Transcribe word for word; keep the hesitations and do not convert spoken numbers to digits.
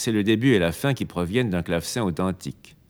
c'est le début et la fin qui proviennent d'un clavecin authentique.